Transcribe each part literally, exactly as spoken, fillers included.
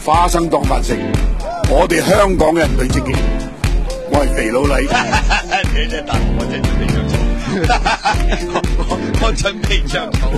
花生當飯食，我哋香港人對自己，我係肥佬黎。 你真係答我真係準備着草，我我準備着草。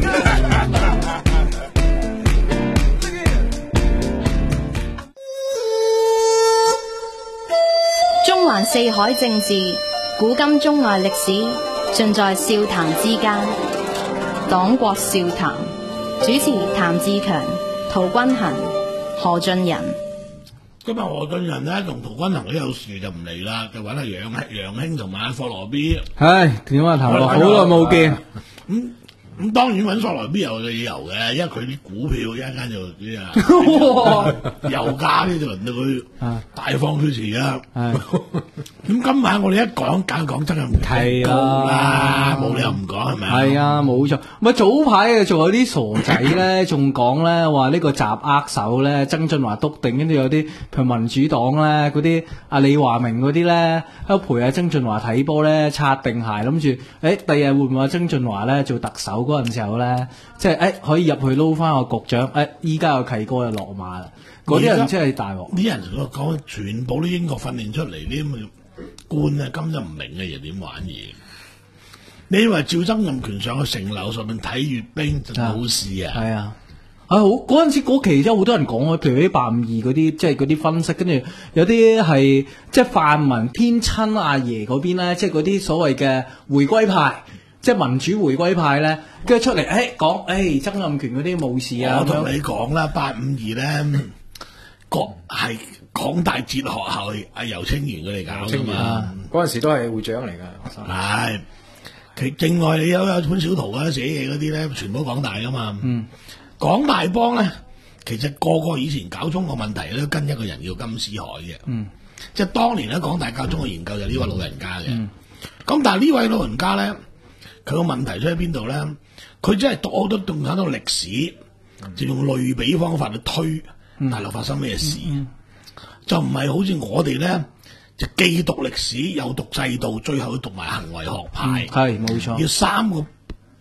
中環四海政治，古今中外歷史，盡在笑談之間。黨國笑談，主持譚志強、陶君行、何俊仁。 今日何俊仁咧同陶君行都有事就唔嚟啦，就揾阿楊楊兄同埋阿霍羅 B。 唉，點啊，譚哥，好耐冇見。 咁咁當然揾霍羅 B 有理由嘅，因為佢啲股票一陣間就啲啊，油價呢就輪到佢大放厥詞啦。咁今晚我哋一講，梗係講真係唔高啦，冇理由唔講係咪啊？ 係啊，冇錯。咪早排啊，仲有啲傻仔咧，仲講咧話呢個集握手咧，曾俊華篤定，跟住有啲譬如民主黨咧嗰啲阿李華明嗰啲咧，喺度陪阿曾俊華睇波咧，擦定鞋，諗住誒第日會唔會話曾俊華咧做特首嗰陣時候咧，即係誒可以入去撈翻個局長，誒依家個契哥就落馬啦。嗰啲人真係大鑊， 啲人講全部都英國訓練出嚟啲咁嘅官啊，根本就唔明嘅嘢點玩嘢。你以為趙曾蔭權上去城樓上面睇閱兵就冇事啊？ 係啊，啊好嗰陣時嗰期真係好多人講，譬如啲八五二嗰啲，即係嗰啲分析，跟住有啲係即係泛民偏親阿爺嗰邊咧，即係嗰啲所謂嘅回歸派。即係民主回歸派咧，跟住出嚟，誒講，誒曾蔭權嗰啲冇事啊。 我同你講啦，八五二咧，國係港大哲學校阿游清源佢哋搞㗎嘛。 嗰陣時都係會長嚟㗎。 係，其境外你有有潘小濤啊寫嘢嗰啲咧，全部港大㗎嘛。嗯，港大幫咧，其實個個以前搞中國問題咧，都跟一個人叫金斯海嘅。嗯，即係當年咧，港大搞中國研究就呢位老人家嘅。嗯，咁但係呢位老人家咧。佢個問題出喺邊度咧？佢真係讀好多共產黨歷史，嗯、就用類比方法去推大陸發生咩事，嗯嗯、就唔係好似我哋咧，就既讀歷史又讀制度，最後讀埋行為學派。 係冇錯， 要三個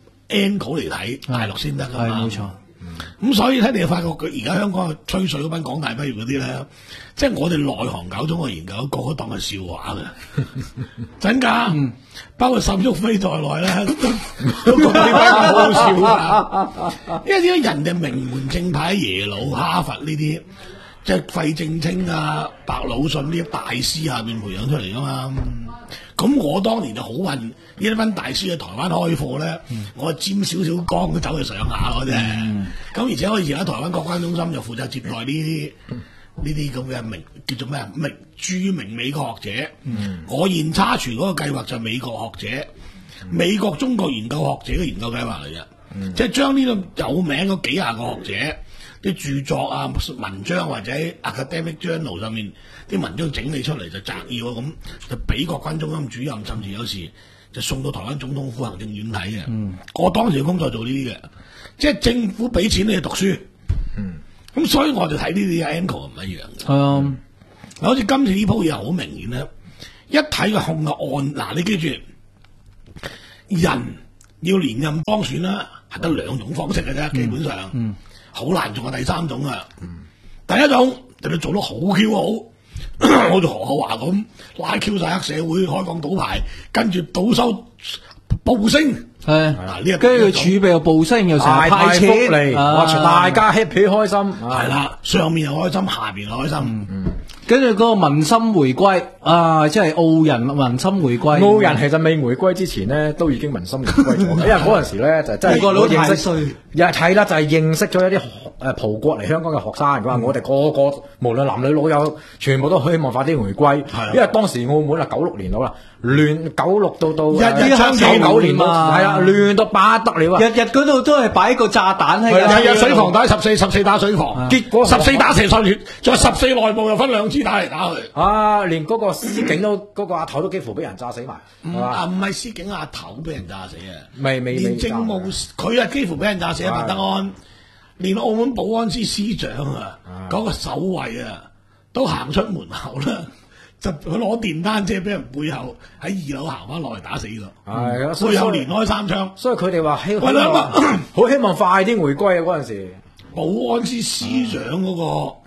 angle 嚟睇大陸先得㗎嘛。 係冇錯。 咁、嗯、所以睇你就發覺佢而家香港吹水嗰班港大畢業嗰啲咧，即係我哋內行搞中國研究，個個當係笑話嘅，真㗎。嗯、包括沈旭暉在內咧，都覺得呢班好笑㗎。因為點解人哋名門正派耶魯、哈佛呢啲，即係費正清啊、白魯迅呢啲大師下邊培養出嚟㗎嘛。咁、嗯、我當年就好運，呢一班大師喺台灣開課咧，嗯、我沾少少光都走去上下嗰啫。咁、嗯、而且我以前喺台灣國關中心就負責接待呢啲呢啲咁嘅名叫做咩啊？名著名美國學者。嗯、我現差傳嗰個計劃就係美國學者，嗯、美國中國研究學者嘅研究計劃嚟嘅，嗯、即係將呢個有名嗰幾廿個學者啲著作啊、文章或者 academic journal 上面啲文章整理出嚟就摘要咁，就俾國軍中心主任，甚至有時就送到台灣總統府行政院睇嘅。嗯、我當時嘅工作做呢啲嘅，即係政府俾錢你去讀書。咁、嗯、所以我就睇呢啲 angle 唔一樣嘅。係啊、嗯，好似今次呢鋪嘢好明顯咧，一睇個控嘅案，嗱你記住，人要連任當選啦，係得兩種方式嘅啫，基本上。嗯嗯好難做第三種啊！嗯、第一種就你做得好 Q 好，好似何厚鏵咁拉 Q 晒黑社會，開放賭牌，跟住賭收暴升，係嗱呢個跟住儲備又暴升，又成日派錢福利，哇！大家 happy 開心， 係啦，上面又開心，下邊又開心。嗯嗯跟住嗰個民心回歸啊，即係澳人民心回歸。 澳人其實未回歸之前咧，都已經民心回歸咗。因為嗰陣時咧就真係個個認識，又係啦，就係認識咗一啲誒葡國嚟香港嘅學生。佢話我哋個個無論男女老幼，全部都希望快啲回歸。因為當時澳門啊九六年到啦，亂九六到到一一九九年嘛， 係啊，亂到不得了啊！ 日日嗰度都係擺個炸彈喺度， 日日水防打十四，十四打水防，結果十四打成十月，仲有十四內部又分兩支打嚟打去。 啊！連嗰個司警都嗰、嗰個阿頭都幾乎俾人炸死埋。 唔啊，唔係司警阿頭俾人炸死啊！ 未未連政務佢啊幾乎俾人炸死啊！彭德安，連澳門保安司司長啊，嗰、啊、個守衛啊，都行出門口啦，就佢攞電單車俾人背後喺二樓行翻落嚟打死咗。係啊，背後連開三槍。 所以佢哋話希望好希望快啲回歸啊！嗰陣時， 保安司司長嗰、嗰個。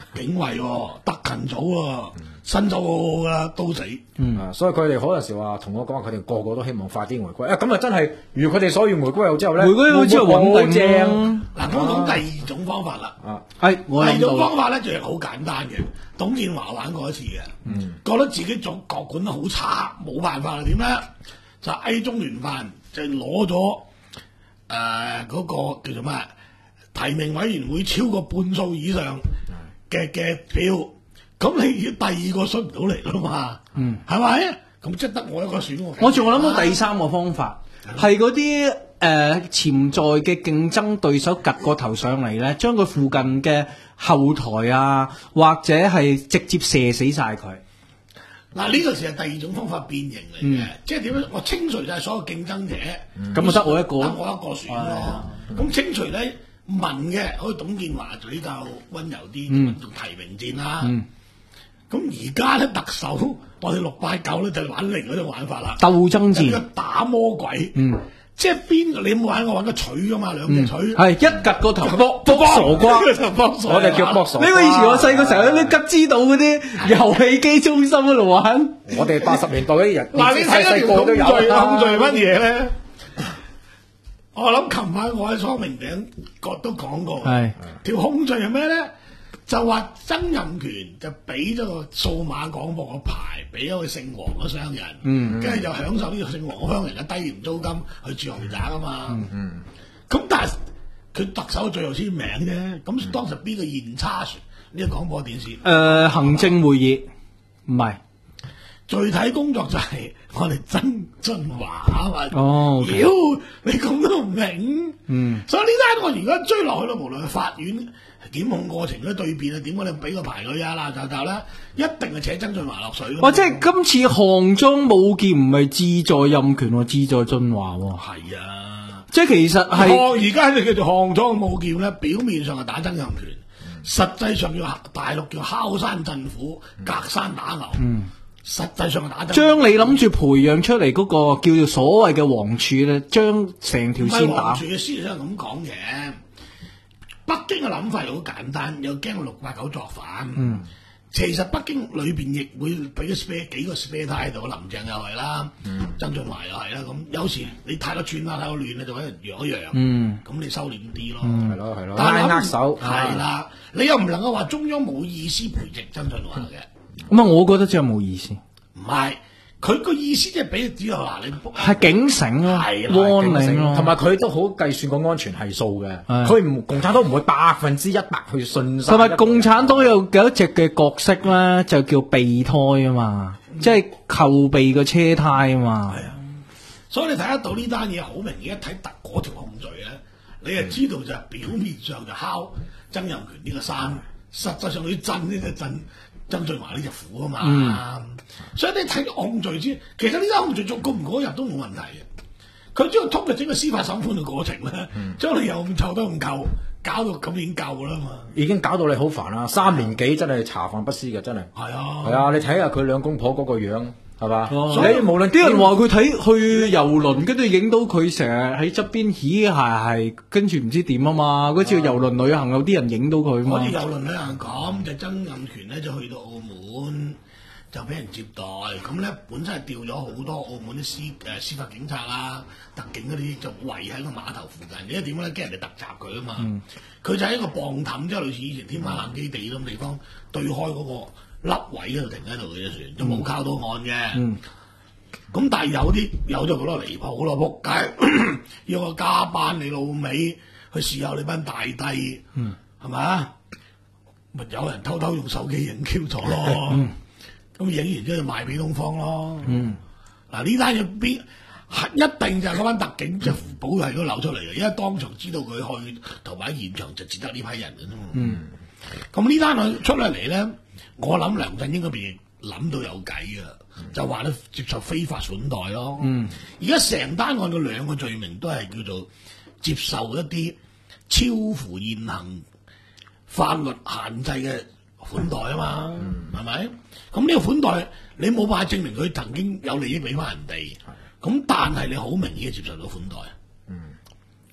警衛喎，特勤組喎，身手好好噶，都死。 嗯，啊，所以佢哋嗰陣時話同我講，佢哋個個都希望快啲回歸。啊，咁啊真係，如佢哋所願回歸後之後咧， 回歸後之後穩定正。嗱，咁講第二種方法啦。 啊， 係我第二諗到種方法咧就係好簡單嘅。董建華玩過一次嘅，嗯，覺得自己總國管得好差，冇辦法啦，點咧？就嗌中聯辦就攞咗誒嗰個叫做咩提名委員會超過半數以上嘅嘅票，咁你要第二個出唔到嚟啦嘛，嗯，係咪？咁即係得我一個選我。 我仲諗到第三個方法，係嗰啲誒潛在嘅競爭對手趌個頭上嚟咧，將佢附近嘅後台啊，或者係直接射死晒佢。 嗱，呢個時係第二種方法變形嚟嘅，即係點樣？我清除晒所有競爭者， 咁就得我一個， 得我一個選咯。咁清除咧民嘅，好似董建華就比較温柔啲，做提名戰啦。咁而家咧特首，我哋六八九咧就玩另一種玩法啦， 鬥爭戰， 打魔鬼。即係邊個你冇玩過玩個錘噶嘛，兩隻錘係一趌個頭卜卜傻瓜， 我哋叫卜傻瓜。 呢個以前我細個成日喺啲吉之島嗰啲遊戲機中心嗰度玩。 我哋八十年代嗰啲人， 嗱，你睇一條控罪，控罪乜嘢咧？我諗琴晚我喺莊明頂角都講過，係條控罪係咩咧？就話曾蔭權就俾咗個數碼廣播個牌俾咗個姓黃嘅商人，嗯，跟住就享受呢個姓黃嘅商人嘅低廉租金去住豪宅啊嘛，嗯嗯，咁但係佢特首最後簽名啫，咁當時邊個現差呢個廣播電視？誒、 呃，行政會議唔係。 具體工作就係我哋曾俊華啊嘛， 哦， 妖、okay. 你咁都唔明，嗯，所以呢單我而家追落去咯，無論係法院檢控過程嗰啲對辯啊，點解你俾個牌佢啊啦就就啦，一定係扯曾俊華落水咯。 哇！即係今次項莊舞劍唔係志在任權喎，志在俊華喎。 係啊， 即係其實係而家就叫做項莊舞劍咧，表面上係打曾蔭權，嗯、實際上叫大陸叫敲山震虎，嗯、隔山打牛。嗯實際上係打針，將你諗住培養出嚟嗰個叫做所謂嘅王儲咧，將成條線打。 王儲嘅思想係咁講嘅，北京嘅諗法又好簡單，又驚六八九作反。嗯，其實北京裏邊亦會俾個 spare 幾個 spare 喺度，林鄭又係啦，嗯、曾俊華又係啦。咁有時你太多串啦，太多亂咧，就揾人揚一揚。嗯，咁你收斂啲咯。係咯係咯，拉握手係啦，你又唔能夠話中央冇意思培植曾俊華嘅。 咁啊，我覺得真係冇意思。 唔係，佢個意思即係俾只係話你係警醒咯，warning咯， 同埋佢都好計算個安全係數嘅。佢唔共產黨唔會百分之一百去信晒。 同埋共產黨有有一隻嘅角色咧，就叫備胎啊嘛，嗯、即係後備個車胎啊嘛。係啊， 所以你睇得到呢單嘢好明顯，一睇特嗰條控罪咧，你就知道就係表面上就敲曾蔭權呢個山，實際上佢震呢隻震。曾俊華呢隻虎啊嘛，嗯、所以你睇控罪先，其實呢單控罪做告唔告入都冇問題嘅。佢只要通過整個司法審判嘅過程咧，將、嗯、你又咁臭都唔夠，搞到咁已經夠啦嘛。 已經搞到你好煩啦，三年幾真係茶飯不思嘅，真係。係啊， 係啊，你睇下佢兩公婆嗰個樣。係嘛？ 哦、所以無論啲人話佢睇去遊輪，跟住影到佢成日喺側邊嘻係係，跟住唔知點啊嘛。嗰次遊輪旅行有啲人影到佢嘛。 嗰次遊輪旅行咁就曾蔭權咧就去到澳門就俾人接待，咁咧本身係調咗好多澳門啲司誒、呃、司法警察啦、特警嗰啲就圍喺個碼頭附近。因為點咧？驚人哋突襲佢啊嘛。佢、嗯、就喺一個磅氹，即係類似以前天馬艦基地咁地方對開嗰、那個。凹位嗰度停喺度嘅隻船，就冇靠到岸嘅。咁、嗯、但係有啲有咗好多離譜咯，仆街要我加班你老味去試下你班大帝，係咪啊？咪有人偷偷用手機影 Q 咗咯，咁影、嗯、完之後就賣俾東方咯。嗱呢單嘢邊一定就係嗰班特警就保係都流出嚟嘅，因為當場知道佢去同埋喺現場就只得呢批人嘅啫嘛。咁呢單佢出嚟嚟咧。我諗梁振英嗰邊諗到有計嘅，嗯、就話咧接受非法款待咯。而家成單案嘅兩個罪名都係叫做接受一啲超乎現行法律限制嘅款待啊嘛，係咪、嗯？咁呢個款待你冇辦法證明佢曾經有利益俾翻人哋，咁、嗯、但係你好明顯接受到款待。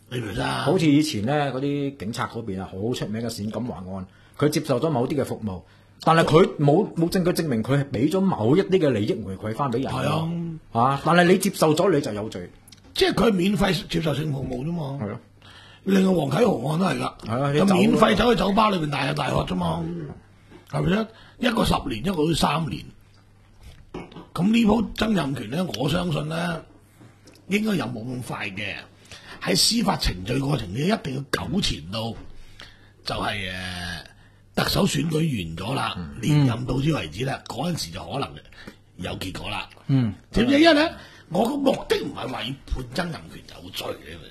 你明唔明啊？ 好似以前咧嗰啲警察嗰邊啊，好出名嘅冼錦華案，佢接受咗某啲嘅服務，但係佢冇冇證據證明佢係俾咗某一啲嘅利益回饋翻俾人。 係啊， 啊！但係你接受咗你就有罪。 即係佢係免費接受性服務啫嘛。 係咯。 另外黃啟豪案都係㗎， 係啊， 咁免費走去酒吧裏邊大喝大喝啫嘛，係咪先？一個十年，一個都三年。咁呢鋪曾蔭權咧，我相信咧應該又冇咁快嘅。喺司法程序過程，你一定要糾纏到就係、是、誒、呃、特首選舉完咗啦，嗯、連任到此為止啦，嗰陣、嗯、時就可能有結果啦。嗯，點解？因為咧，我個目的唔係為判曾蔭權有罪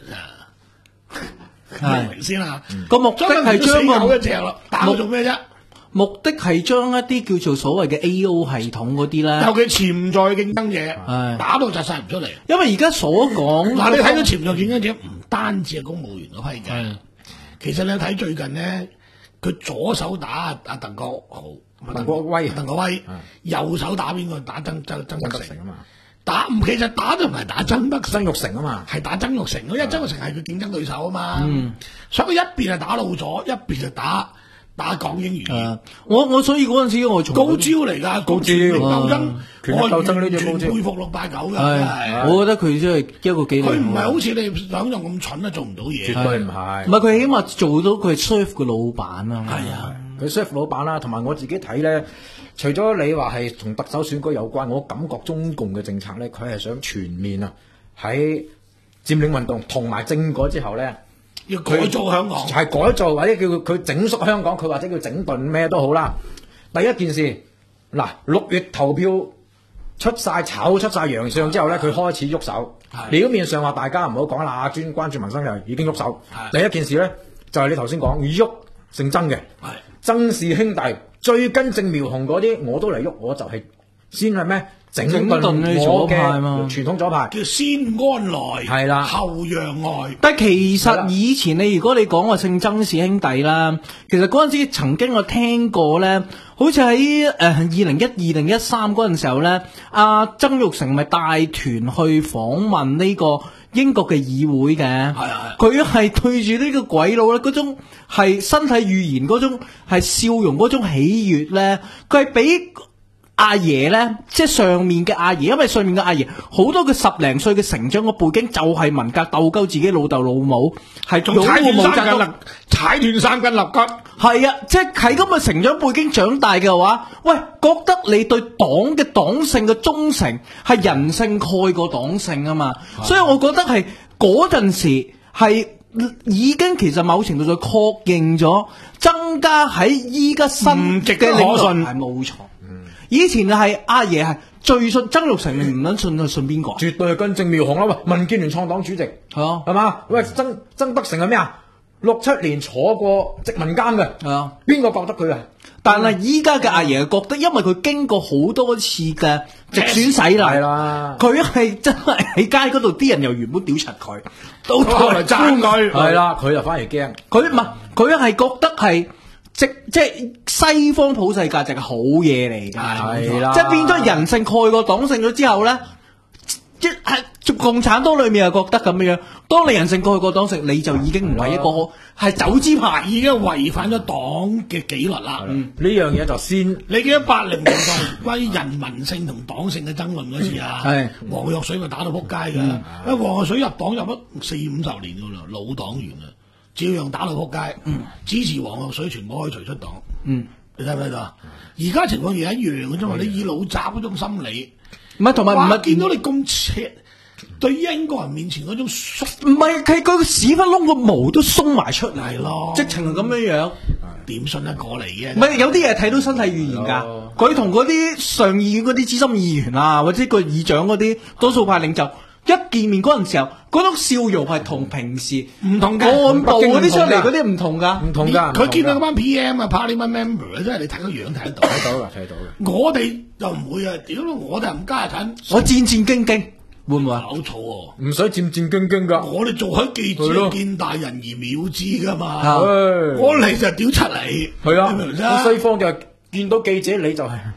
嘅，明唔明先啦？ 個目的係將個一隻咯，打佢做咩啫？ 目的係將一啲叫做所謂嘅 A O 系統嗰啲咧， 尤其潛在競爭者，打到窒晒唔出嚟。 因為而家所講嗱，你睇到潛在競爭者唔單止係公務員嗰批嘅，其實你睇最近咧，佢左手打阿阿鄧國豪、 鄧國威、 鄧國威，右手打邊個？打曾曾曾德成啊嘛。打唔其實打就唔係打曾德曾鈺成啊嘛， 係打曾鈺成，因為曾鈺成係佢競爭對手啊嘛。所以佢一邊係打老左，一邊就打。打港英餘孽， 我我所以嗰陣時我從高招嚟㗎，高招鬥爭， 權力鬥爭呢隻高招， 佩服六八九㗎。 係，我覺得佢真係一個幾， 佢唔係好似你想象咁蠢啊，做唔到嘢。 絕對唔係。 唔係佢起碼做到佢係 serve 嘅老闆啊。 係啊， 佢 serve 老闆啦，同埋我自己睇咧，除咗你話係同特首選舉有關，我感覺中共嘅政策咧，佢係想全面啊喺佔領運動同埋政改之後咧。 要改造香港， 係改造或者叫佢整肅香港，佢或者叫整頓咩都好啦。第一件事，嗱六月投票出晒炒出晒洋相之後咧，佢開始喐手。表面上話大家唔好講啦，專關注民生嘅已經喐手。第一件事咧就係、是、你頭先講喐姓曾嘅，曾氏兄弟最根正苗紅嗰啲我都嚟喐，我就係先係咩？整頓左派嘛，傳統左派叫先安來， 係啦， 後讓外。 但係其實以前你如果你講話姓曾氏兄弟啦，其實嗰陣時曾經我聽過咧，好似喺誒二零一二零一三嗰陣時候咧，阿曾鈺成咪帶團去訪問呢個英國嘅議會嘅，係啊，佢係對住呢個鬼佬咧，嗰種係身體語言嗰種係笑容嗰種喜悅咧，佢係俾。阿爺咧，即係上面嘅阿爺，因為上面嘅阿爺好多佢十零歲嘅成長嘅背景就係文革鬥鳩自己老豆老母，係仲踩斷三根肋，踩斷三根肋骨。 係啊，即係喺咁嘅成長背景長大嘅話，喂，覺得你對黨嘅黨性嘅忠誠係人性蓋過黨性啊嘛，的所以我覺得係嗰陣時係已經其實某程度上確認咗增加喺依家新嘅領導係冇錯。以前係阿爺係最信曾鈺成，你唔撚信就信邊個？ 絕對係根正苗紅啦！喂，民建聯創黨主席係啊，係嘛？喂，曾曾德成係咩啊？六七年坐過殖民監嘅，係啊，邊個覺得佢啊？ 但係依家嘅阿爺覺得，因為佢經過好多次嘅直選洗禮，係啦，佢係真係喺街嗰度啲人又原本屌柒佢，到頭嚟爭佢， 係啦，佢就反而驚， 佢唔係佢係覺得係。即即係西方普世價值係好嘢嚟㗎，係啦，即係變咗人性蓋過黨性咗之後咧，即係共產黨裏面又覺得咁樣，當你人性蓋過黨性，你就已經唔係一個係走資派，已經違反咗黨嘅紀律啦。 呢樣嘢就先， 你記得八零年代關於人民性同黨性嘅爭論嗰次啊，係黃藥水咪打到撲街㗎，因為黃藥水入黨入咗四五十年㗎啦，老黨員啊。照樣打到撲街，嗯、支持黃藥水全部可以除出黨。嗯，你睇唔睇到啊？而家情況亦一樣嘅啫嘛。你以老習嗰種心理，唔係同埋唔係見到你咁赤，對英國人面前嗰種縮， 唔係佢佢個屎忽窿個毛都鬆埋出嚟咯，直情係咁樣樣， 點信得過嚟嘅？ 唔係有啲嘢睇到身體語言㗎。佢同嗰啲上議院嗰啲資深議員啊，或者個議長嗰啲多數派領袖。一見面嗰陣時候，嗰種笑容係同平時唔同嘅，幹部嗰啲出嚟嗰啲唔同㗎， 唔同㗎。 佢見到嗰班 P M 啊、Parliament member 真係你睇個樣睇得到， 睇到㗎，睇到嘅。 我哋就唔會啊！屌，我哋唔家產， 我戰戰兢兢，會唔會啊？ 搞錯喎！ 唔使戰戰兢兢㗎。 我哋做開記者，見大人而妙之㗎嘛。我嚟就屌出嚟， 係啊！西方就見到記者你就係。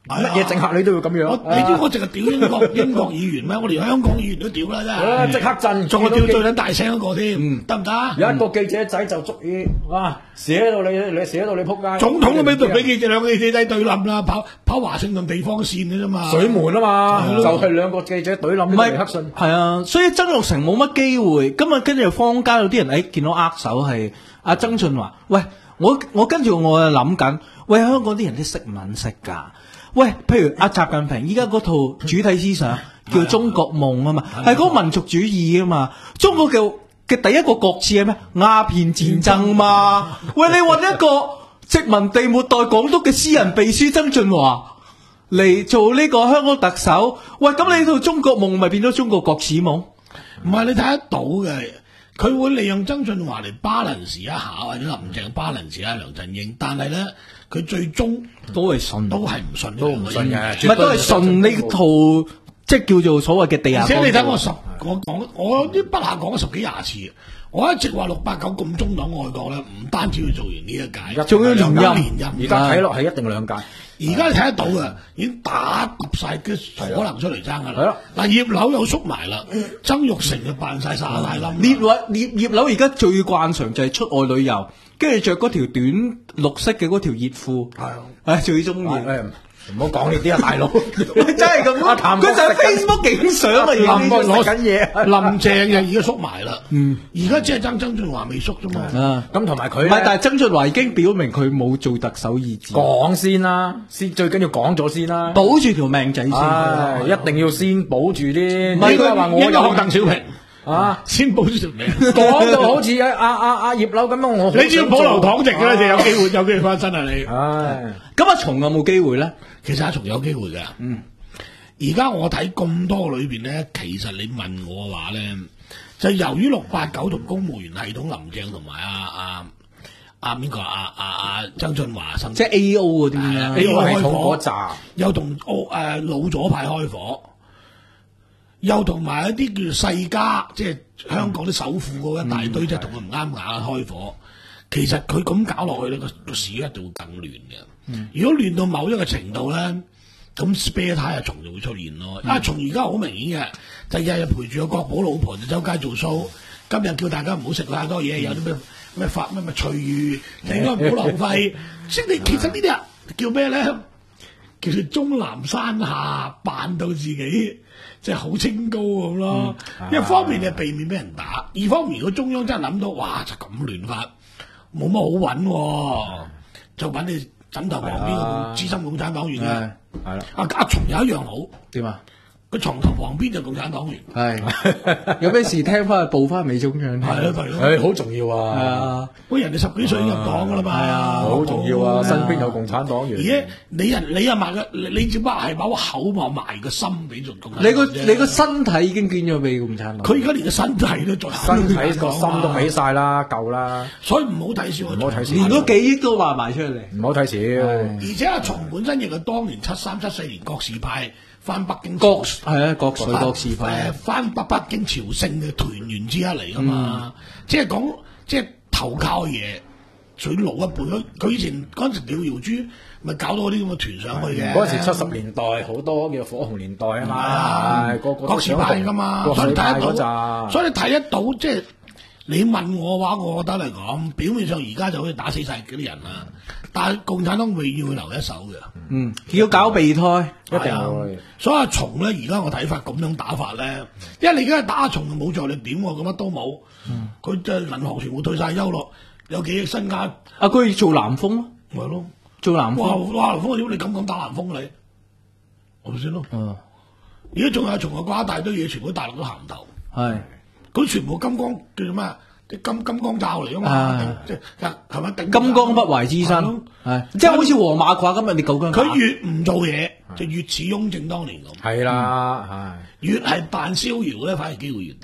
乜嘢政客你都要咁樣。 我你知我淨係屌英國英國議員咩？我連香港議員都屌啦，真係。 即刻震， 仲我屌最撚大聲嗰個添，得唔得？ 有一個記者仔就足以哇，寫到你你寫到你撲街。 總統都俾俾記者兩個記者仔對冧啦，跑跑華盛頓地方線嘅啫嘛。 水門啊嘛，就係兩個記者對冧呢個尼克遜。 係啊，所以曾鈺成冇乜機會。今日跟住坊間有啲人誒見到握手係阿曾俊華，喂，我我跟住我就諗緊，喂，香港啲人都識唔撚識㗎？喂，譬如阿習近平依家嗰套主體思想叫中國夢啊嘛，係嗰個民族主義啊嘛。中國嘅嘅第一個國恥係咩？鴉片戰爭嘛。喂，你揾一個殖民地末代港督嘅私人秘書曾俊華嚟做呢個香港特首，喂，咁你套中國夢咪變咗中國國恥夢？ 唔係你睇得到嘅，佢會利用曾俊華嚟balance一下，或者林鄭balance一下梁振英，但係咧佢最終都係信， 都係唔信， 都唔信嘅， 唔係都係信呢套即係叫做所謂嘅地下。 而且你睇我十我講我啲筆下講咗十幾廿次，我一直話六八九咁中黨愛國咧，唔單止要做完呢一屆， 仲要連任， 連任。 而家睇落係一定兩屆。 而家你睇得到嘅，已經打揼晒嘅可能出嚟爭噶啦。 係咯， 嗱葉劉又縮埋啦，曾鈺成就扮晒沙大冧。 葉劉葉葉劉而家最慣常就係出外旅遊，跟住着嗰條短綠色嘅嗰條熱褲，係啊，最中意。 唔好講呢啲啊，大佬， 真係咁啊！佢就喺 Facebook 影相啊， 林攞緊嘢， 林鄭又而家縮埋啦。嗯，而家只係爭曾俊華未縮啫嘛。 啊， 咁同埋佢， 唔係，但係曾俊華已經表明佢冇做特首意志。 講先啦，先最緊要講咗先啦， 保住條命仔先。 唉，一定要先保住啲。 唔係佢話我有學鄧小平。 啊！ 先保住條命， 講到好似阿阿阿阿葉劉咁樣，我你只要保留黨籍嘅咧，就有機會有機會翻身啊！你， 唉， 咁阿松有冇機會咧？ 其實阿松有機會嘅。嗯，而家我睇咁多裏邊咧，其實你問我嘅話咧，就由於六八九同公務員系統林鄭同埋阿阿阿邊個阿阿阿曾俊華生， 即係 A O 嗰啲啦 ，A O 開火， 扎又同澳誒老左派開火。又同埋一啲叫做世家，即係香港啲首富嗰一大堆，即係同佢唔啱牙開火。其實佢咁搞落去呢個個市一定會更亂嘅。嗯、如果亂到某一個程度咧，咁 spare 太阿松就會出現咯。阿松而家好明顯嘅，就日日陪住個國寶老婆就周街做 show。今日叫大家唔好食太多嘢，有啲咩咩發咩咩隨遇，應該唔好浪費。即係其實呢啲啊叫咩咧？叫做終南山下，扮到自己。即係好清高咁咯，嗯、一方面你係避免俾人打，二方面如果中央真係諗到，哇就咁亂法，冇乜好揾、啊，嗯、就揾你枕頭旁邊個資深共產黨員嘅，係啦，阿阿松有一樣好，點啊？佢床頭旁邊就共產黨員，係有咩事聽翻去報翻美中央， 係咯係咯， 誒好重要啊！ 係啊， 喂人哋十幾歲入黨噶啦嘛，係啊， 好重要啊！身邊有共產黨員， 而家你人你又賣個你只不過係把個口望埋個心俾做共產黨， 你個你個身體已經捐咗俾共產黨， 佢而家連個身體都做， 身體個心都俾晒啦，夠啦， 所以唔好睇少， 唔好睇少， 連嗰幾億都話埋出嚟， 唔好睇少。 而且阿松本身亦係當年七三七四年國事派。翻北京國係啊，國粹國事派誒，翻北北京朝聖嘅團員之一嚟噶嘛，嗯、即係講即係投靠嘢，最老一輩。佢以前嗰陣時廖耀珠咪搞到嗰啲咁嘅團上去嘅。 嗰陣時七十年代好多叫火紅年代啊嘛， 啊個個國事派噶嘛，所以你睇得到，所以你睇得到即係你問我嘅話，我覺得嚟講，表面上而家就可以打死晒嗰啲人啦。但係共產黨永遠會留一手嘅， 嗯，要搞備胎， 一定會。 所以阿松咧，而家我睇法咁樣打法咧，因為你而家打阿松就冇助力點喎，咁乜都冇，佢即係銀行全部退晒休咯，有幾億身家。 啊，佢要做南風咯， 咪咯， 做南風。 哇哇，南風點你咁講打南風你？係咪先咯？嗯。而家仲有仲有瓜大堆嘢，全部大陸都行唔頭。係。佢全部金剛叫做咩？金金剛罩嚟噶嘛，即係係咪？金剛不壞之身，係即係好似黃馬褂今日你舊姜， 佢越唔做嘢就越似雍正當年咁。 係啦，係越係扮逍遙咧，反而機會越大。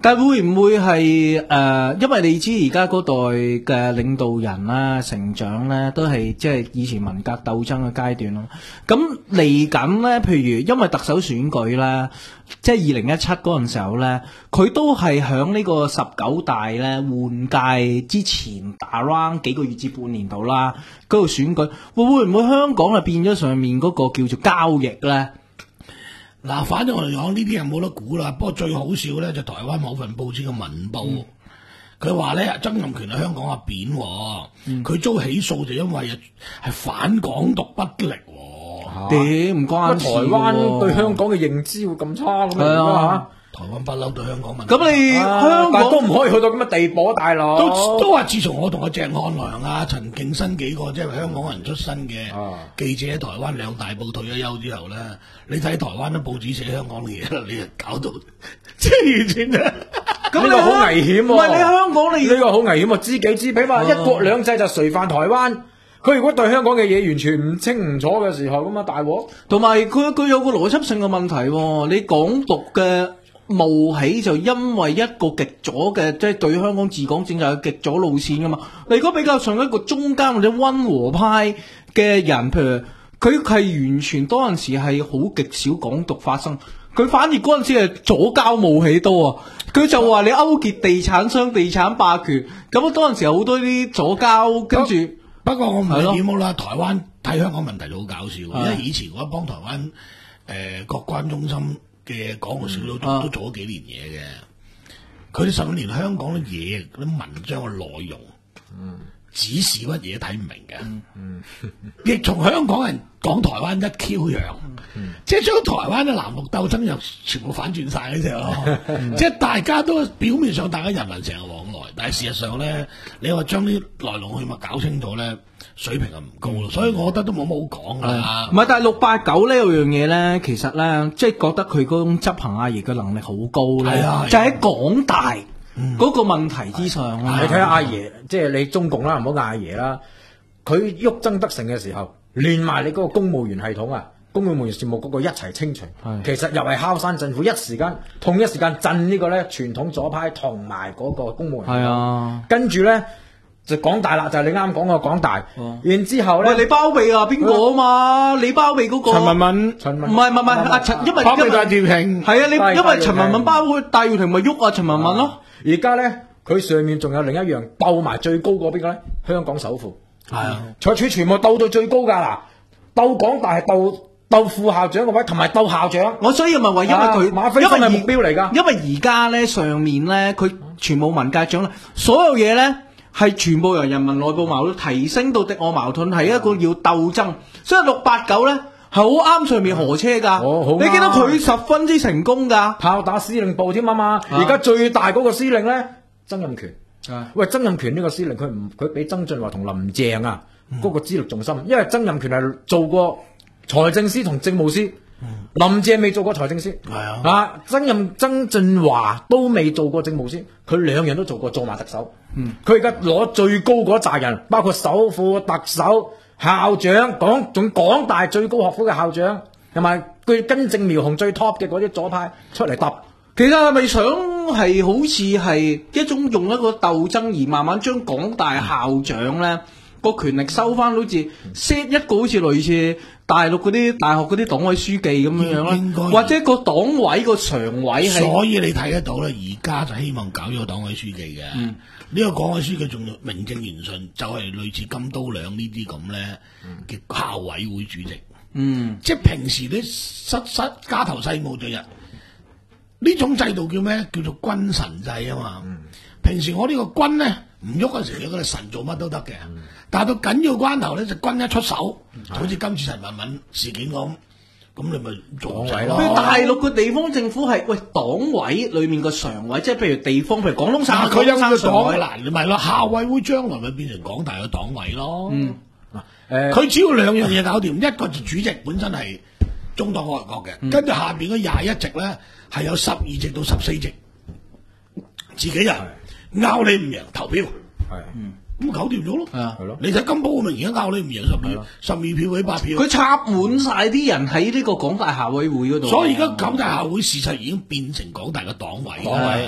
但會唔會係誒、呃？因為你知而家嗰代嘅領導人啦、成長咧，都係即係以前文革鬥爭嘅階段咯。咁嚟緊咧，譬如因為特首選舉咧，即係二零一七嗰陣時候咧，佢都係響呢個十九大咧換屆之前打 round 幾個月至半年度啦，嗰度選舉會會唔會香港啊變咗上面嗰個叫做交易咧？ 嗱，反正我嚟講呢啲人冇得估啦。不過最好笑咧就台灣某份報紙嘅文報，佢話咧曾蔭權喺香港啊扁，佢遭起訴就因為係反港獨不力。 點唔關事？ 台灣對香港嘅認知會咁差咁係啊啊？ 台灣不嬲對香港問題。 咁你香但港都唔可以去到咁嘅地步啊，大佬。 都都話，自從我同阿鄭漢良啊、陳敬新幾個即係香港人出身嘅記者喺台灣兩大報退咗休之後咧，你睇台灣啲報紙寫香港嘅嘢，你就搞到即係完全啊！ 咁呢個好危險喎。 唔係你香港你呢個好危險喎，知己知彼嘛，一國兩制就垂範台灣。佢如果對香港嘅嘢完全唔清唔楚嘅時候，咁啊大鑊。 同埋佢佢有個邏輯性嘅問題喎，你港獨嘅冒起就因為一個極左嘅，即係對香港治港政策嘅極左路線噶嘛。你如果比較上一個中間或者溫和派嘅人，譬如佢係完全多陣時係好極少港獨發生，佢反而嗰陣時係左膠冒起多啊。佢就話你勾結地產商、地產霸權，咁啊多陣時好多啲左膠跟住。 不過我唔理點好啦，台灣睇香港問題就好搞笑，因為以前我幫台灣誒、呃、國關中心嘅港澳小組都、嗯、都做咗幾年嘢嘅，佢哋甚至連香港啲嘢嗰啲文章嘅內容，嗯、指示乜嘢睇唔明嘅，嗯嗯、亦從香港人講台灣一 Q 樣，嗯、即係將台灣嘅藍綠鬥爭又全部反轉晒嗰隻咯，嗯、即係大家都表面上大家人民成日往來，但係事實上咧，你話將啲來龍去脈搞清楚咧，水平係唔高咯，所以我覺得都冇乜好講啦。 唔係，但係六八九呢樣嘢咧，其實咧，即係覺得佢嗰種執行阿爺嘅能力好高咧， 啊、 就喺港大嗰個問題之上。 你睇下阿爺，即係你中共啦，唔好嗌阿爺啦，佢喐曾德成嘅時候，連埋你嗰個公務員系統啊，公務員事務嗰個一齊清除，其實又係敲山震虎，一時間同一時間震呢個咧傳統左派同埋嗰個公務員系統。係啊，跟住咧。就港大啦，就係、是、你啱講個港大，哦、然之後咧， 喂，你包庇啊邊個啊嘛？你包庇嗰、那個陳文敏， 陳文唔係唔係唔係阿陳，因為包庇因為戴耀廷， 係啊，你因為陳文敏包佢戴耀廷咪喐啊陳文敏咯。 而家咧，佢上面仲有另一樣鬥埋最高嗰邊嘅咧，香港首富係啊，採取全部鬥到最高㗎嗱，鬥港大係鬥鬥副校長個位，同埋鬥校長。 我所以咪話因為佢、 啊、馬飛係目標嚟㗎， 因為而家咧上面咧佢全部文革長啦，所有嘢咧。係全部由人民內部矛盾提升到敵我矛盾，係一個要鬥爭，所以六八九咧係好啱上面河車噶。哦、你見到佢十分之成功噶， 炮打司令部添啊嘛。而家、啊、最大嗰個司令咧，曾蔭權。啊、喂，曾蔭權呢個司令佢唔佢比曾俊華同林鄭啊嗰、嗯、個資歷仲深，因為曾蔭權係做過財政司同政務司。林鄭未做過財政司，係啊，啊曾蔭曾俊華都未做過政務司，佢兩樣都做過，做埋特首。嗯，佢而家攞最高嗰一紮人，包括首富、特首、校長，港仲港大最高學府嘅校長，同埋佢根正苗紅最 top 嘅嗰啲左派出嚟揼。 其實係咪想係好似係一種用一個鬥爭而慢慢將港大校長咧個權力收翻，好似 set 一個好似類似大陸嗰啲大學嗰啲黨委書記咁樣樣啦，或者個黨委個常委係。所以你睇得到咧，而家就希望搞咗個黨委書記嘅。嗯，呢個黨委書記仲名正言順，就係類似金刀兩呢啲咁咧嘅校委會主席。嗯，即係平時啲失失家頭細務嘅人，呢種制度叫咩？叫做君臣制啊嘛。嗯，平時我呢個君咧唔喐嗰時，你嗰個神做乜都得嘅。嗯，但係到緊要關頭咧，就軍一出手，就好似今次陳文敏事件咁，咁你咪做仔咯。譬如大陸嘅地方政府係喂黨委裏面個常委，即係譬如地方，譬如廣東省，佢有個黨委嗱，你咪咯校委會將來咪變成港大嘅黨委咯。嗯，誒，佢只要兩樣嘢搞掂，一個就主席本身係中黨愛國嘅，跟住下邊嗰廿一席咧係有十二席到十四席，自己人拗你唔贏投票，係嗯。咁搞掂咗咯，係啊，係咯。你睇金寶咪而家拗你唔贏十二十二票俾八票，佢插滿晒啲人喺呢個港大校委會嗰度。所以而家港大校會事實已經變成港大嘅黨委。黨委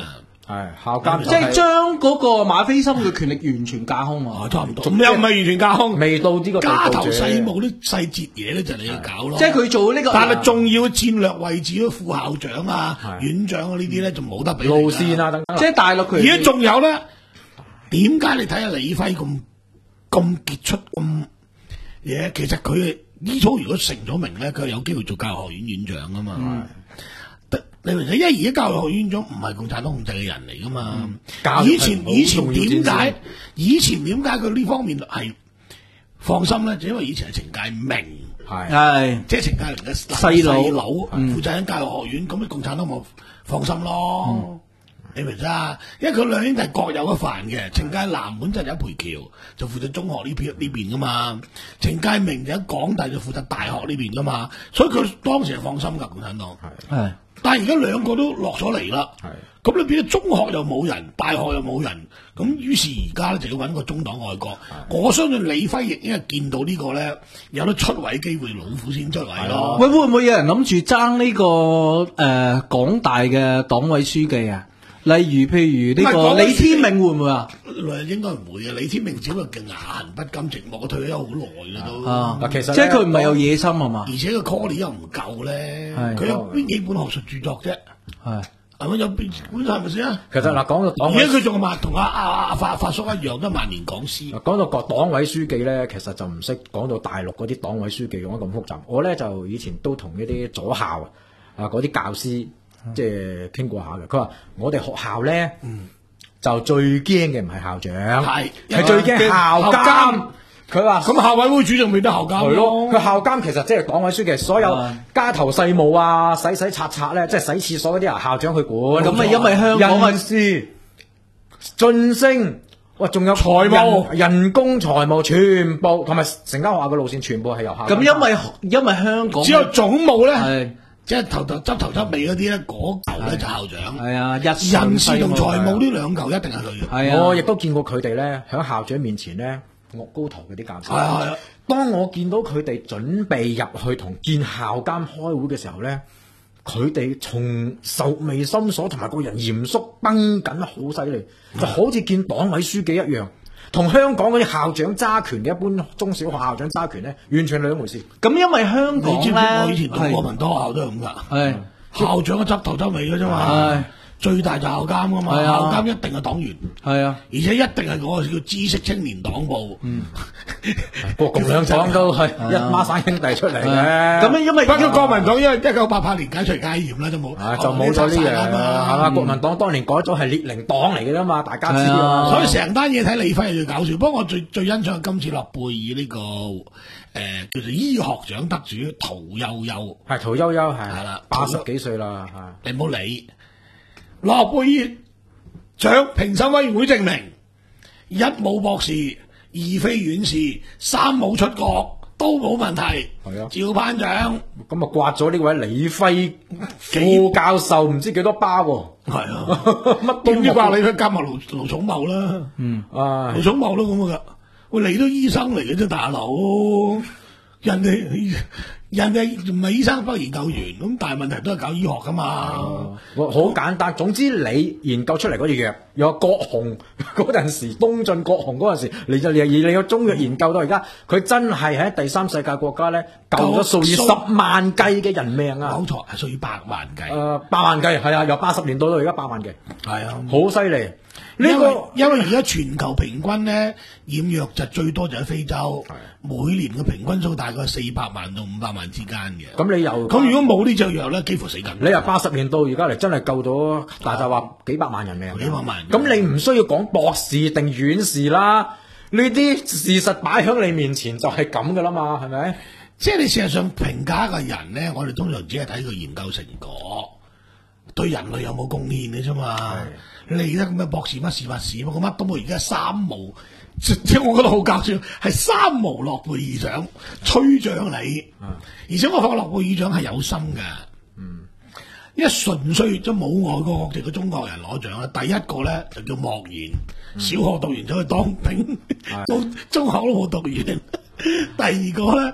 係校監就即係將嗰個馬斐森嘅權力完全架空啊！ 差唔多，咁又唔係完全架空， 未到呢個地步家頭啫細務啲細節嘢咧就你要搞咯。 即係佢做呢個， 但係重要嘅戰略位置嗰副校長啊、院長啊呢啲咧就冇得比路線啊等等。 即係大陸佢而家仲有咧，點解你睇下李輝咁咁傑出咁嘢？其實佢呢草如果成咗名咧，佢有機會做教育學院院長啊嘛。 嗯你明唔明？因為而家教育學院長唔係共產黨控制嘅人嚟噶嘛。 嗯、 以前以前點解？以前點解佢呢方面係放心咧？就因為以前係程介明， 係係即係程介明嘅細佬細佬負責緊教育學院，咁你共產黨咪放心咯。嗯、你明唔明啊？因為佢兩兄弟各有一範嘅，程介南本陣有培僑，就負責中學呢邊呢邊噶嘛。程介明就喺港大就負責大學呢邊噶嘛，所以佢當時係放心噶共產黨。 係。 但係而家兩個都落咗嚟啦，咁你變咗中學又冇人，大學又冇人，咁於是而家咧就要揾個中黨愛國。我相信李輝亦因為見到呢個咧有得出位機會，老虎先出位咯。 喂，會唔會有人諗住爭呢個誒、呃、港大嘅黨委書記啊？例如譬如呢個李天命會唔會啊？ 應該唔會啊！李天命只不過叫牙痕不甘寂寞，退咗好耐啦都。 啊， 其實即係佢唔係有野心係嘛？ 而且個 call 又唔夠咧， 係佢有邊幾本學術著作啫？ 係係咪有邊本係咪先啊？ 其實嗱，講到黨而家佢仲係同阿阿阿發發叔一樣，都萬年講師。 講到個黨委書記咧，其實就唔識講到大陸嗰啲黨委書記用得咁複雜。我咧就以前都同一啲左校啊嗰啲教師。即係傾過下嘅，佢話我哋學校咧、嗯、就最驚嘅唔係校長，係係最驚校監。佢話咁校委會主任咪得校監係咯，佢校監其實即係黨委書記，所有家頭細務啊、洗洗刷刷咧，即係洗廁所嗰啲啊，校長去管。 咁咪因為香港人事晉升，哇，仲有財務、人工、財務全部同埋成間學校嘅路線全部係由校監。 咁因為因為香港只有總務咧。 係。 即係頭頭執頭執尾嗰啲咧，嗰嚿咧就校長。 係啊，人事同財務呢兩嚿一定係佢嘅。 係啊， 我亦都見過佢哋咧，喺校長面前咧，惡高頭嗰啲教師。 係啊係啊。 當我見到佢哋準備入去同見校監開會嘅時候咧，佢哋從愁眉深鎖同埋個人嚴肅繃緊，好犀利，就好似見黨委書記一樣。同香港嗰啲校長揸權嘅一般中小學校長揸權咧，完全兩回事。 咁因為香港咧， 我以前讀國民黨學校都係咁噶， 係校長嘅執頭執尾嘅啫嘛，最大就校監噶嘛，校監一定係黨員， 係啊， 而且一定係嗰個叫知識青年黨部。嗯， 國共兩黨都係一孖生兄弟出嚟嘅。 咁因為不過國民黨因為一九八八年解除戒嚴啦，就冇就冇咗呢樣啦，係嘛？國民黨當年改咗係列寧黨嚟嘅啫嘛，大家知啊。 所以成單嘢睇李輝係最搞笑。不過我最最欣賞今次諾貝爾呢個誒叫做醫學獎得主屠呦呦， 係屠呦呦係係啦， 八十幾歲啦，係你唔好理。諾貝爾獎評審委員會證明，一冇博士，二非院士，三冇出國，都冇問題。係啊，照頒獎。 咁啊，刮咗呢位李輝副教授唔知幾多包喎。 係啊，乜點知刮李輝加埋盧盧寵茂啦？嗯，啊，盧寵茂都咁噶。喂，你都醫生嚟嘅啫，大佬。人哋人哋唔係醫生，不過研究員咁，但係問題都係搞醫學噶嘛。 我好簡單，總之你研究出嚟嗰隻藥，有國紅嗰陣時，東晉國紅嗰陣時，你就而你有中藥研究到而家，佢真係喺第三世界國家咧救咗數以十萬計嘅人命啊！ 冇錯，係數以百萬計。誒、 呃，百萬計係啊，由八十年到到而家百萬計，係啊，好犀利。呢、這個因為而家全球平均咧染瘧疾最多就喺非洲，每年嘅平均數大概四百萬到五百萬之間嘅。 咁你又咁如果冇呢隻藥咧，幾乎死緊。 你由八十年到而家嚟，真係救咗大大話幾百萬人命， 幾百萬。 咁你唔需要講博士定院士啦，呢啲事實擺喺你面前就係咁噶啦嘛，係咪？ 即係你事實上評價一個人咧，我哋通常只係睇佢研究成果，對人類有冇貢獻嘅啫嘛。你而家咁嘅博士乜事乜事，我乜都冇。而家三無，即係我覺得好搞笑，係三無諾貝爾獎吹獎你，嗯、而且我發覺諾貝爾獎係有心嘅，嗯，因為純粹即係冇外國國籍嘅中國人攞獎啦。第一個咧就叫莫言，嗯、小學讀完走去當兵，到、嗯、中學都冇讀完。第二個咧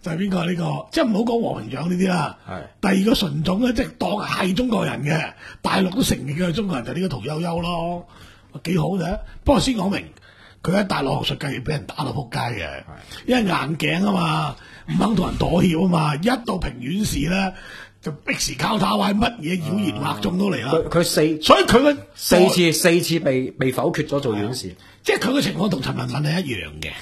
就係邊個呢個？即係唔好講和平獎呢啲啦。 係第二個純種咧，即係當係中國人嘅，大陸都承認佢係中國人，就呢個屠呦呦咯，幾好嘅。不過先講明，佢喺大陸學術界俾人打到撲街嘅，因為硬頸啊嘛，唔肯同人妥協啊嘛，一到評院試咧就逼時交叉位，乜嘢妖言惑眾都嚟啦。 佢佢四所以佢嘅四次四次被被否決咗做院士， 即係佢嘅情況同陳文敏係一樣嘅。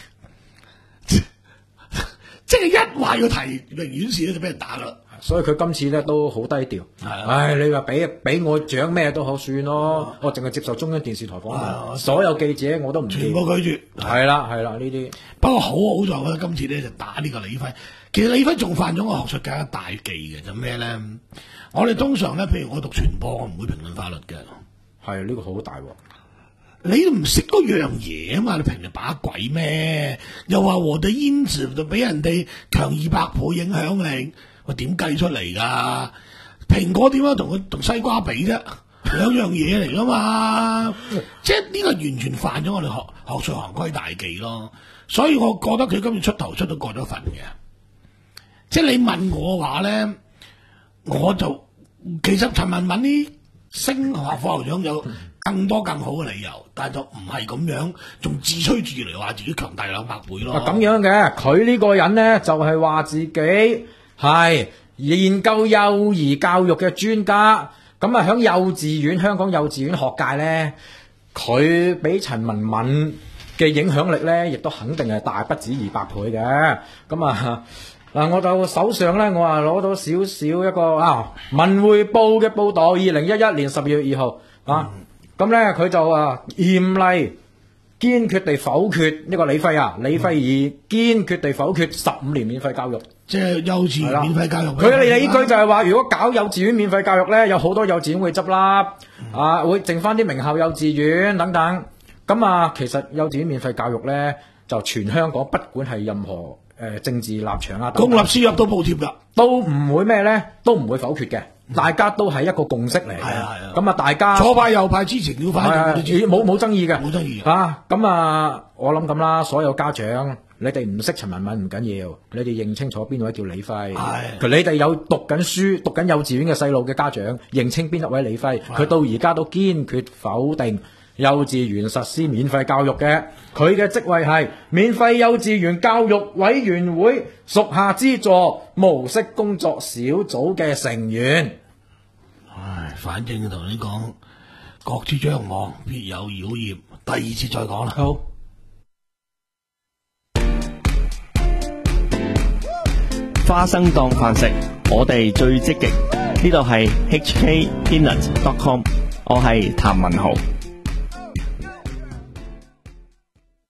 即係一話要提名院士咧，就俾人打啦。 所以佢今次咧都好低調。唉，你話俾俾我獎咩都好算咯，我淨係接受中央電視台訪問，所有記者我都唔全部拒絕。 係啦係啦呢啲。 不過好好在咧，今次咧就打呢個李輝。其實李輝仲犯咗個學術界嘅大忌嘅，就咩咧？我哋通常咧，譬如我讀傳播，我唔會評論法律嘅。 係呢個好大喎。 你都唔識嗰樣嘢啊嘛！你平日把鬼咩？又話我哋煙字就俾人哋強二百倍影響力，我點計出嚟㗎？蘋果點樣同佢同西瓜比啫？兩樣嘢嚟㗎嘛！即係呢個完全犯咗我哋學學術行規大忌咯。所以我覺得佢今次出頭出到過咗份嘅。即係你問我話咧，我就其實陳文敏呢升學副校長有更多更好嘅理由，但係就唔係咁樣，仲自吹自擂話自己強大兩百倍咯。 咁樣嘅，佢呢個人呢，就係、是、話自己係研究幼兒教育嘅專家。咁啊，響幼稚園香港幼稚園學界呢，佢比陳文敏嘅影響力呢，亦都肯定係大不止二百倍嘅。咁啊嗱，我就手上呢，我啊攞到少少一個啊文匯報嘅報導，二零一一年十二月二號啊。嗯咁咧，佢就啊嚴厲堅決地否決呢個李輝啊，李輝儀堅決地否決十五年免費教育， 即係幼稚園免費教育。 佢嘅理據就係話，如果搞幼稚園免費教育咧，有好多幼稚園會執笠，嗯、啊會剩翻啲名校幼稚園等等。咁啊，其實幼稚園免費教育咧，就全香港不管係任何誒、呃、政治立場啊， 公立私立都補貼㗎， 都唔會咩咧，都唔會否決嘅。大家都係一個共識嚟嘅，係啊係啊。咁啊，大家左派右派支持了反， 冇冇爭議嘅， 冇爭議啊。咁啊，我諗咁啦，所有家長，你哋唔識陳文敏唔緊要，你哋認清楚邊位叫李輝。係，你哋有讀緊書、讀緊幼稚園嘅細路嘅家長，認清邊一位李輝。佢到而家都堅決否定幼稚園實施免費教育嘅，佢嘅職位係免費幼稚園教育委員會屬下資助模式工作小組嘅成員。 唉，反正同你講，各諸張網必有妖孽，第二次再講啦。 好， 花生當飯食，我哋最積極。呢度係 H K Peanut dot com， 我係譚文豪。